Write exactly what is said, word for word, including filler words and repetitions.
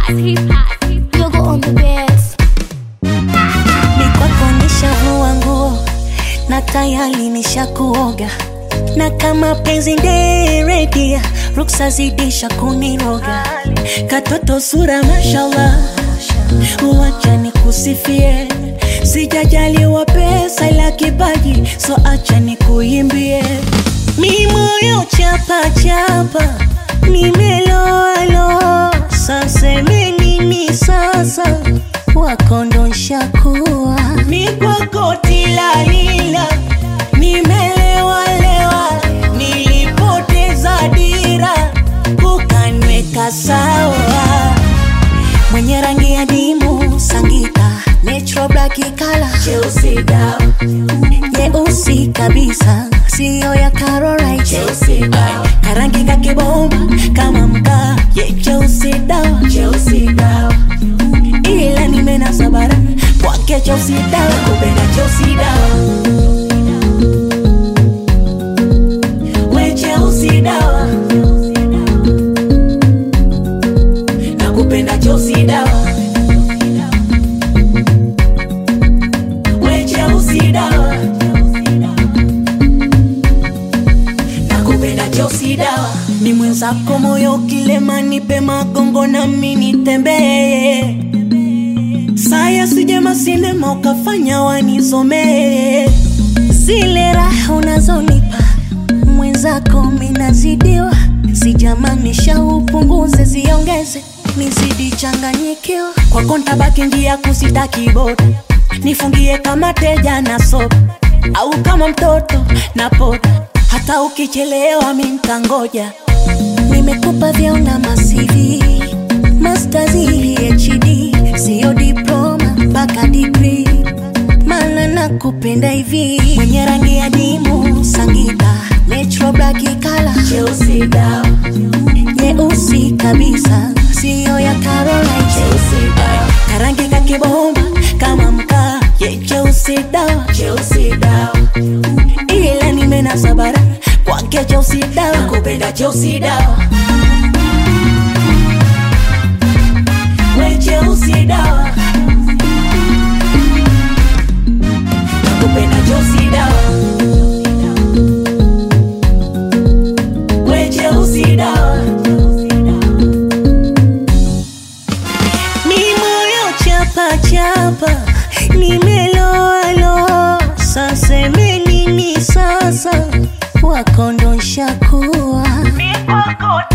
Yogo on the best. Mikwako nishavua nguo na tayari nishakuoga, na kama penzi nderedia ruksa zidisha kuniroga. Katoto sura mashallah, uwacha nikusifie. Sijajaliwa pesa ila kipaji, so acha nikuimbie. Mi moyo chapa chapa, nimeloa loa. Sasa nini sasa, wakondo nshakuwa. Mi kwako tilalila, nimelewa lewa. Nilipoteza dira, ukanweka sawa. Mwenye rangi ya dimu sangita, natural black color, Chelsea down. Nyeusi kabisa, sio ya Caroline, Chelsea down. Karangi kakibomba kama mkaa, yeah, Chelsea down, Chelsea down. Ila nimena sabara kwake Chelsea down, kupenda Chelsea down. We Chelsea down, nakupenda Chelsea down. We Chelsea down, nakupenda Chelsea down. Ni mwenzako moyo kilema, nipe magongo na mimi nitembee. Saya sijema sinema ukafanya wanizomee. Zile raha unazonipa mwenzako minazidiwa. Sijamanisha upunguze ziongeze, nizidi changanyikiwa. Kwa konta baki ndia kusitaki boda, nifungie kama teja na sopa, au kama mtoto na poda. Hata ukichelewa mimi nitangoja. Nimekupa vyao na masivi, masters H D, sio diploma mpaka degree. Maana nakupenda hivi. Mwenye rangi ya dimu sangita, natural black color, Chelsea down. Nyeusi kabisa, sio ya Caroline, Chelsea down. Karangi kakibomba kama mkaa, yeah, Chelsea down, Chelsea down. Ila nimena sabara kwake Chelsea down, nakupenda Chelsea down. We Chelsea down, nakupenda Chelsea down. We Chelsea down. Mi moyo chapa chapa, nimeloa loa. Sasa nini sasa, wakondo nshakuwa. Mi kwako